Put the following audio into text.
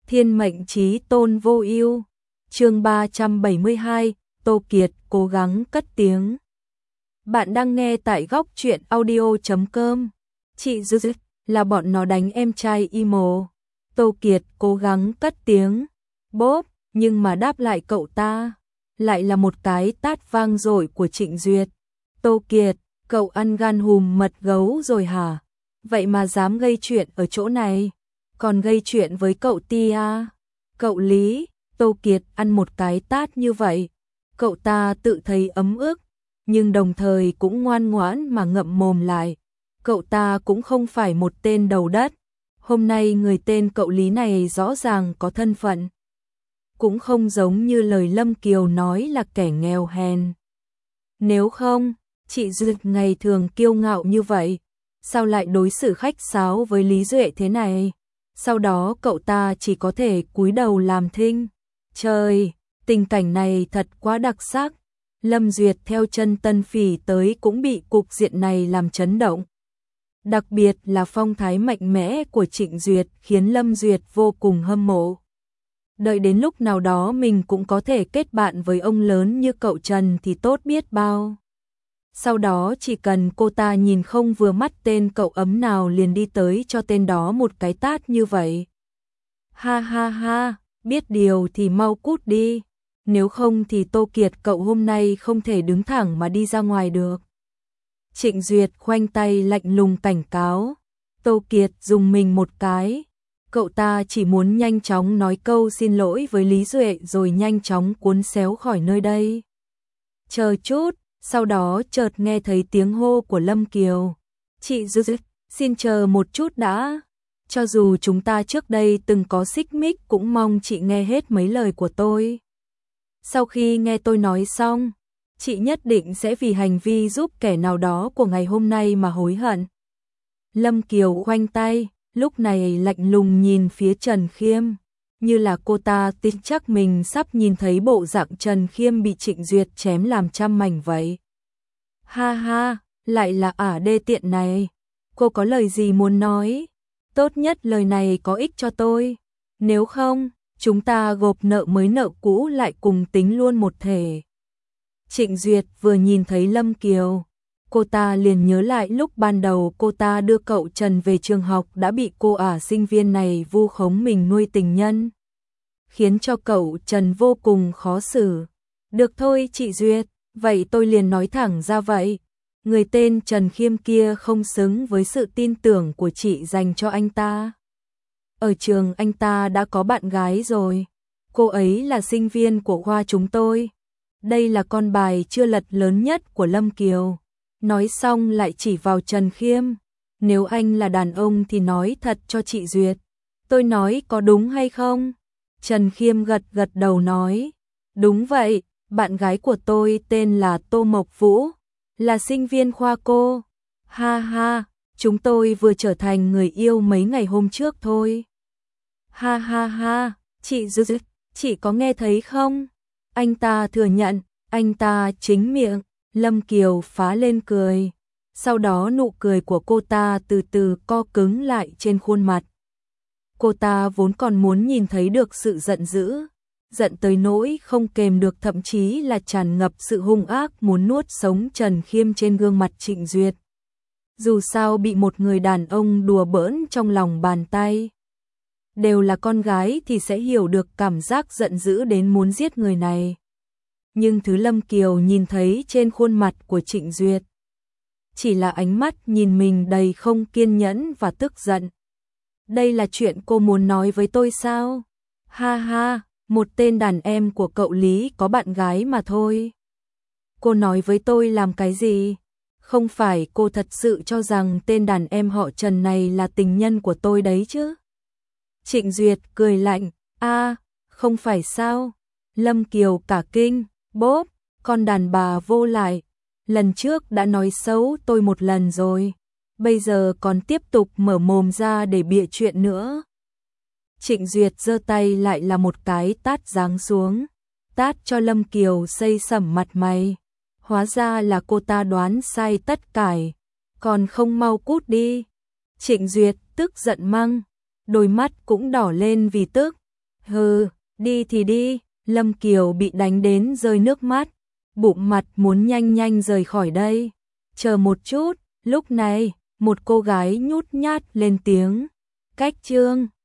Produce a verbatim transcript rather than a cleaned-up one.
Thiên mệnh chí tôn vô ưu. Chương ba trăm bảy mươi hai, Tô Kiệt cố gắng cất tiếng. Bạn đang nghe tại góc truyện audio chấm com. Chị Dư Dư là bọn nó đánh em trai emo. Tô Kiệt cố gắng cất tiếng. Bốp, nhưng mà đáp lại cậu ta lại là một cái tát vang dội của Trịnh Duyệt. Tô Kiệt, cậu ăn gan hùm mật gấu rồi hả? Vậy mà dám gây chuyện ở chỗ này, còn gây chuyện với cậu Tia, cậu Lý. Tô Kiệt ăn một cái tát như vậy, cậu ta tự thấy ấm ức, nhưng đồng thời cũng ngoan ngoãn mà ngậm mồm lại. Cậu ta cũng không phải một tên đầu đất. Hôm nay người tên cậu Lý này rõ ràng có thân phận, cũng không giống như lời Lâm Kiều nói là kẻ nghèo hèn. Nếu không, chị Duyệt ngày thường kiêu ngạo như vậy, sao lại đối xử khách sáo với Lý Duệ thế này? Sau đó cậu ta chỉ có thể cúi đầu làm thinh. Trời, tình cảnh này thật quá đặc sắc. Lâm Duyệt theo chân Tân Phỉ tới cũng bị cục diện này làm chấn động. Đặc biệt là phong thái mạnh mẽ của Trịnh Duyệt khiến Lâm Duyệt vô cùng hâm mộ. Đợi đến lúc nào đó mình cũng có thể kết bạn với ông lớn như cậu Trần thì tốt biết bao. Sau đó chỉ cần cô ta nhìn không vừa mắt tên cậu ấm nào liền đi tới cho tên đó một cái tát như vậy. Ha ha ha, biết điều thì mau cút đi, nếu không thì Tô Kiệt cậu hôm nay không thể đứng thẳng mà đi ra ngoài được. Trịnh Duyệt khoanh tay lạnh lùng cảnh cáo. Tô Kiệt dùng mình một cái. Cậu ta chỉ muốn nhanh chóng nói câu xin lỗi với Lý Duệ rồi nhanh chóng cuốn xéo khỏi nơi đây. Chờ chút, sau đó chợt nghe thấy tiếng hô của Lâm Kiều. Chị Dư Dư, xin chờ một chút đã. Cho dù chúng ta trước đây từng có xích mích cũng mong chị nghe hết mấy lời của tôi. Sau khi nghe tôi nói xong, chị nhất định sẽ vì hành vi giúp kẻ nào đó của ngày hôm nay mà hối hận. Lâm Kiều khoanh tay, lúc này lạnh lùng nhìn phía Trần Khiêm, như là cô ta tin chắc mình sắp nhìn thấy bộ dạng Trần Khiêm bị Trịnh Duyệt chém làm trăm mảnh vậy. Ha ha, lại là ả đê tiện này. Cô có lời gì muốn nói? Tốt nhất lời này có ích cho tôi. Nếu không, chúng ta gộp nợ mới nợ cũ lại cùng tính luôn một thể. Trịnh Duyệt vừa nhìn thấy Lâm Kiều, cô ta liền nhớ lại lúc ban đầu cô ta đưa cậu Trần về trường học đã bị cô ả sinh viên này vu khống mình nuôi tình nhân, khiến cho cậu Trần vô cùng khó xử. Được thôi chị Duyệt, vậy tôi liền nói thẳng ra vậy. Người tên Trần Khiêm kia không xứng với sự tin tưởng của chị dành cho anh ta. Ở trường anh ta đã có bạn gái rồi. Cô ấy là sinh viên của khoa chúng tôi. Đây là con bài chưa lật lớn nhất của Lâm Kiều. Nói xong lại chỉ vào Trần Khiêm. Nếu anh là đàn ông thì nói thật cho chị Duyệt. Tôi nói có đúng hay không? Trần Khiêm gật gật đầu nói. Đúng vậy, bạn gái của tôi tên là Tô Mộc Vũ, là sinh viên khoa cô. Ha ha, chúng tôi vừa trở thành người yêu mấy ngày hôm trước thôi. Ha ha ha, chị Dư Dư, chị có nghe thấy không? Anh ta thừa nhận, anh ta chính miệng. Lâm Kiều phá lên cười. Sau đó nụ cười của cô ta từ từ co cứng lại trên khuôn mặt. Cô ta vốn còn muốn nhìn thấy được sự giận dữ, giận tới nỗi không kềm được, thậm chí là tràn ngập sự hung ác muốn nuốt sống Trần Khiêm trên gương mặt Trịnh Duyệt. Dù sao bị một người đàn ông đùa bỡn trong lòng bàn tay, đều là con gái thì sẽ hiểu được cảm giác giận dữ đến muốn giết người này. Nhưng thứ Lâm Kiều nhìn thấy trên khuôn mặt của Trịnh Duyệt chỉ là ánh mắt nhìn mình đầy không kiên nhẫn và tức giận. Đây là chuyện cô muốn nói với tôi sao? Ha ha, một tên đàn em của cậu Lý có bạn gái mà thôi. Cô nói với tôi làm cái gì? Không phải cô thật sự cho rằng tên đàn em họ Trần này là tình nhân của tôi đấy chứ? Trịnh Duyệt cười lạnh. A, không phải sao? Lâm Kiều cả kinh. Bốp, con đàn bà vô lại. Lần trước đã nói xấu tôi một lần rồi, bây giờ còn tiếp tục mở mồm ra để bịa chuyện nữa. Trịnh Duyệt giơ tay lại là một cái tát giáng xuống, tát cho Lâm Kiều xây sẩm mặt mày. Hóa ra là cô ta đoán sai tất cải, còn không mau cút đi. Trịnh Duyệt tức giận măng, đôi mắt cũng đỏ lên vì tức. Hừ, đi thì đi, Lâm Kiều bị đánh đến rơi nước mắt, bụng mặt muốn nhanh nhanh rời khỏi đây. Chờ một chút, lúc này, một cô gái nhút nhát lên tiếng. Cách Trương